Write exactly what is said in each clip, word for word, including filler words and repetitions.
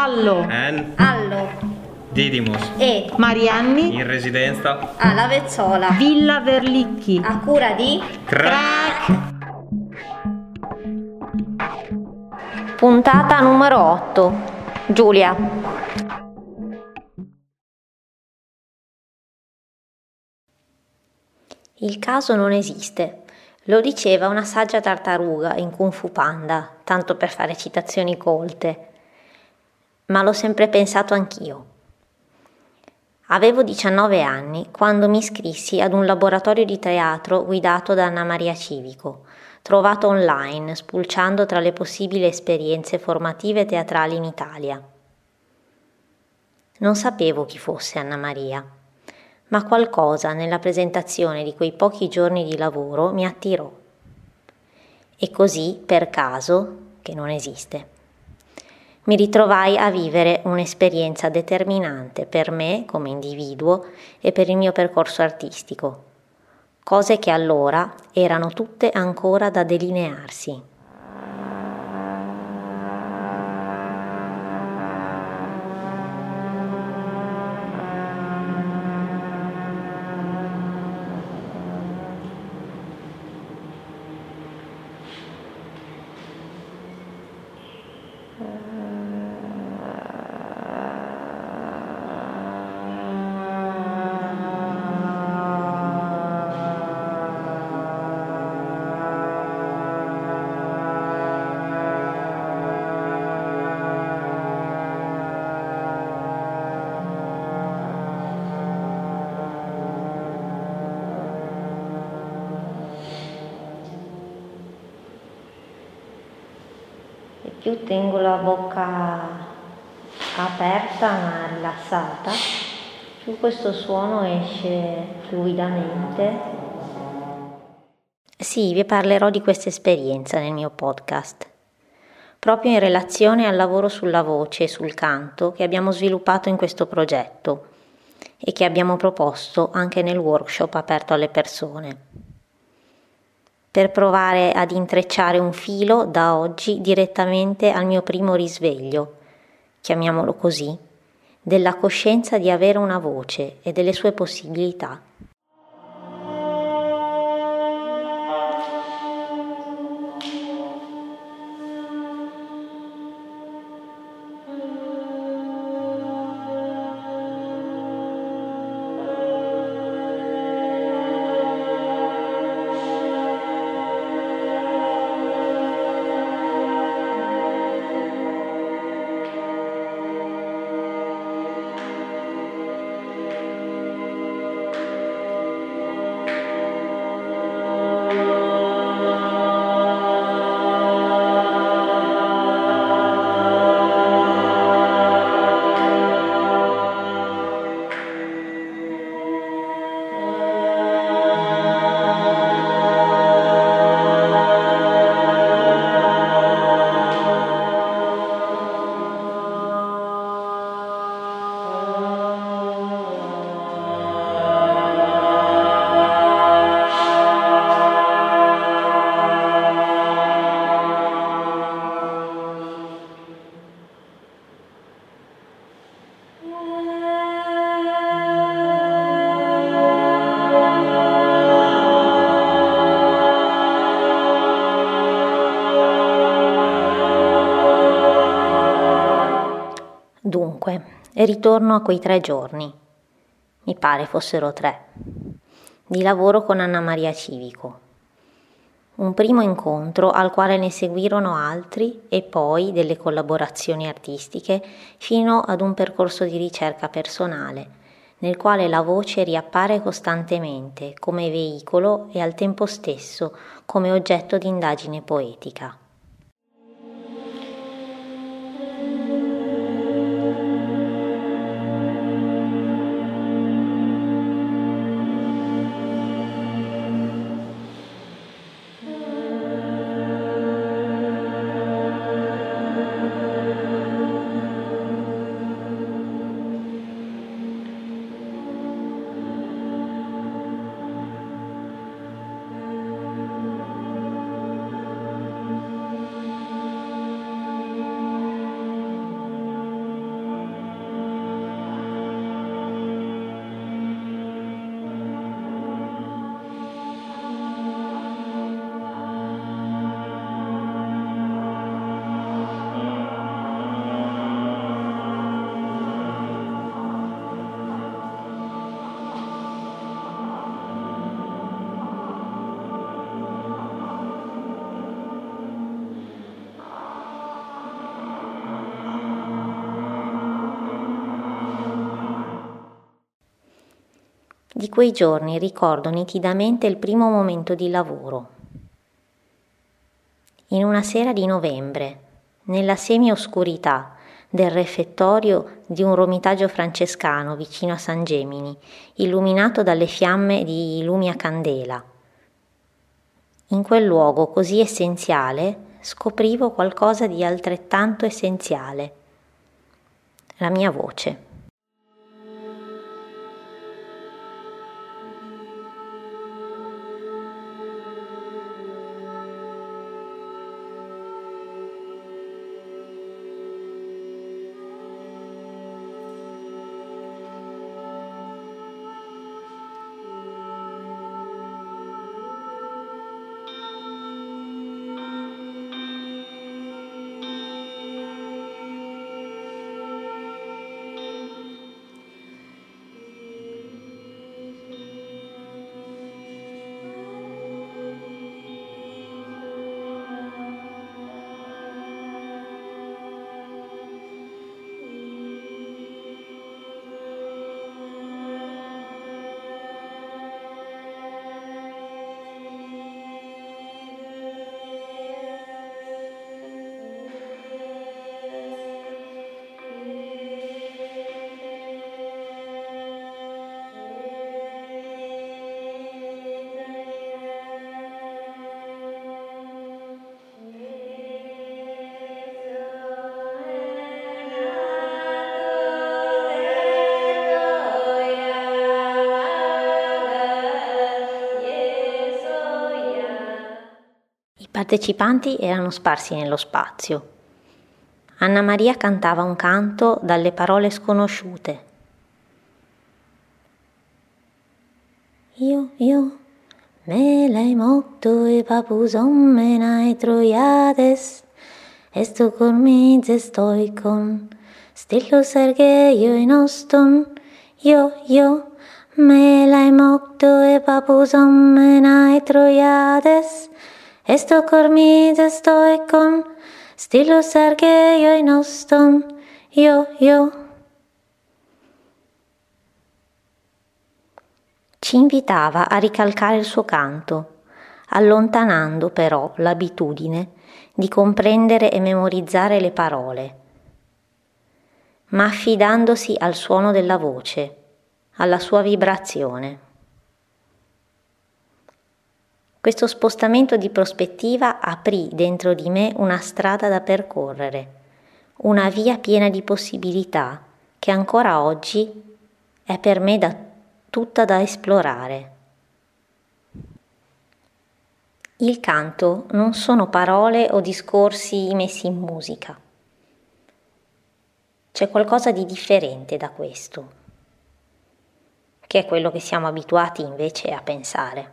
Allo, N, Allo, Didymus, E, Marianni, in residenza, alla Vezzola, Villa Verlicchi. a cura di Crack. puntata numero otto. Giulia. Il caso non esiste. Lo diceva una saggia tartaruga in Kung Fu Panda, tanto per fare citazioni colte. Ma l'ho sempre pensato anch'io. Avevo diciannove anni quando mi iscrissi ad un laboratorio di teatro guidato da Anna Maria Civico, trovato online spulciando tra le possibili esperienze formative teatrali in Italia. Non sapevo chi fosse Anna Maria, ma qualcosa nella presentazione di quei pochi giorni di lavoro mi attirò. E così, per caso, che non esiste, mi ritrovai a vivere un'esperienza determinante per me come individuo e per il mio percorso artistico, cose che allora erano tutte ancora da delinearsi. Più tengo la bocca aperta ma rilassata, più questo suono esce fluidamente. Sì, vi parlerò di questa esperienza nel mio podcast, proprio in relazione al lavoro sulla voce e sul canto che abbiamo sviluppato in questo progetto e che abbiamo proposto anche nel workshop aperto alle persone, per provare ad intrecciare un filo da oggi direttamente al mio primo risveglio, chiamiamolo così, della coscienza di avere una voce e delle sue possibilità. Dunque, ritorno a quei tre giorni, mi pare fossero tre, di lavoro con Anna Maria Civico. Un primo incontro al quale ne seguirono altri e poi delle collaborazioni artistiche fino ad un percorso di ricerca personale, nel quale la voce riappare costantemente come veicolo e al tempo stesso come oggetto di indagine poetica. Di quei giorni ricordo nitidamente il primo momento di lavoro. In una sera di novembre, nella semi-oscurità del refettorio di un romitaggio francescano vicino a San Gemini, illuminato dalle fiamme di lumi a candela. In quel luogo così essenziale scoprivo qualcosa di altrettanto essenziale: la mia voce. I partecipanti erano sparsi nello spazio. Anna Maria cantava un canto dalle parole sconosciute. Io, io, me lai mokto e papuzom me nai troiades, esto cormize stoi con, stillo sergeio in oston, io, io, me lai mokto e papuzom me nai troiades, esto cormize stoi con, stillo sergeio in oston, io, io. Ci invitava a ricalcare il suo canto, allontanando però l'abitudine di comprendere e memorizzare le parole, ma affidandosi al suono della voce, alla sua vibrazione. Questo spostamento di prospettiva aprì dentro di me una strada da percorrere, una via piena di possibilità che ancora oggi è per me da, tutta da esplorare. Il canto non sono parole o discorsi messi in musica. C'è qualcosa di differente da questo, che è quello che siamo abituati invece a pensare.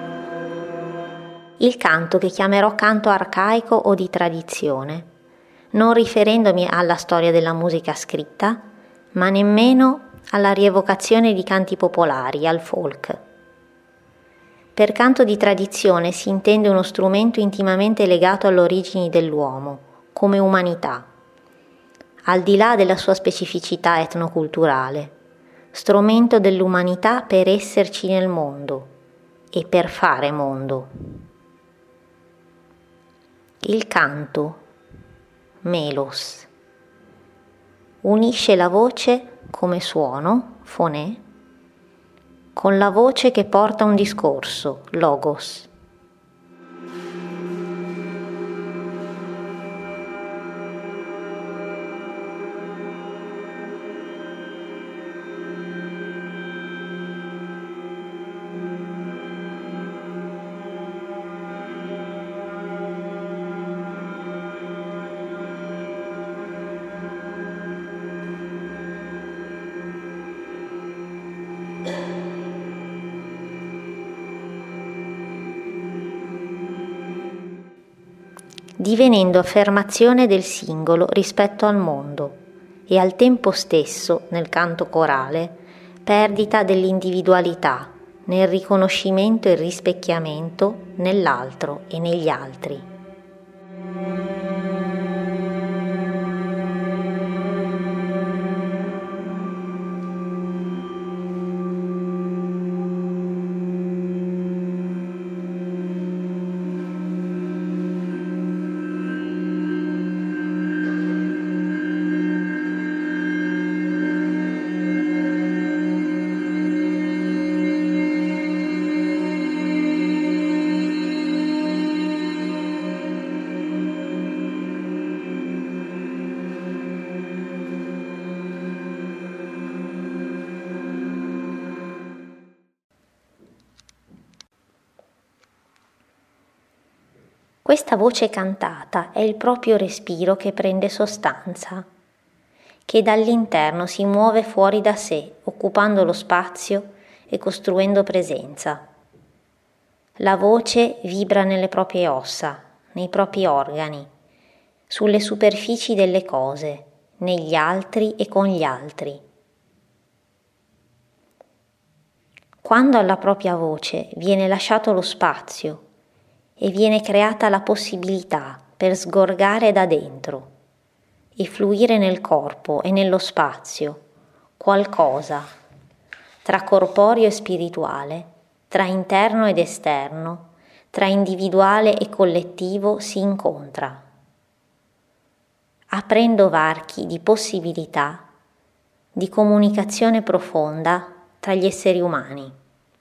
Il canto che chiamerò canto arcaico o di tradizione non riferendomi alla storia della musica scritta, ma nemmeno alla rievocazione di canti popolari, al folk. Per canto di tradizione si intende uno strumento intimamente legato alle origini dell'uomo, come umanità, al di là della sua specificità etnoculturale, strumento dell'umanità per esserci nel mondo e per fare mondo. Il canto, melos, unisce la voce come suono, fonè, con la voce che porta un discorso, logos. Divenendo affermazione del singolo rispetto al mondo e al tempo stesso, nel canto corale, perdita dell'individualità nel riconoscimento e rispecchiamento nell'altro e negli altri. Questa voce cantata è il proprio respiro che prende sostanza, che dall'interno si muove fuori da sé, occupando lo spazio e costruendo presenza. La voce vibra nelle proprie ossa, nei propri organi, sulle superfici delle cose, negli altri e con gli altri. Quando alla propria voce viene lasciato lo spazio e viene creata la possibilità per sgorgare da dentro e fluire nel corpo e nello spazio qualcosa tra corporeo e spirituale, tra interno ed esterno, tra individuale e collettivo si incontra, aprendo varchi di possibilità, di comunicazione profonda tra gli esseri umani.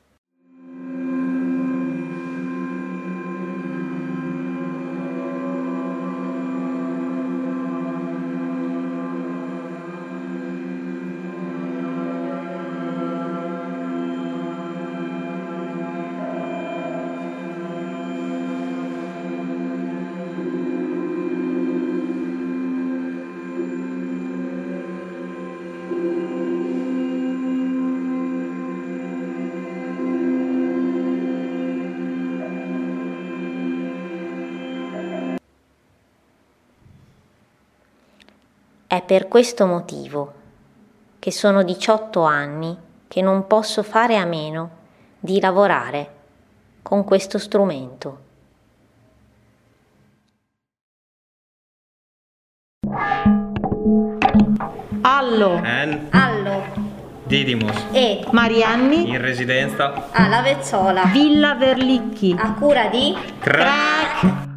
È per questo motivo che sono diciotto anni che non posso fare a meno di lavorare con questo strumento. Allo, En, Allo Didymos, e Marianni, in residenza alla Vezzola, Villa Verlicchi. a cura di Crack.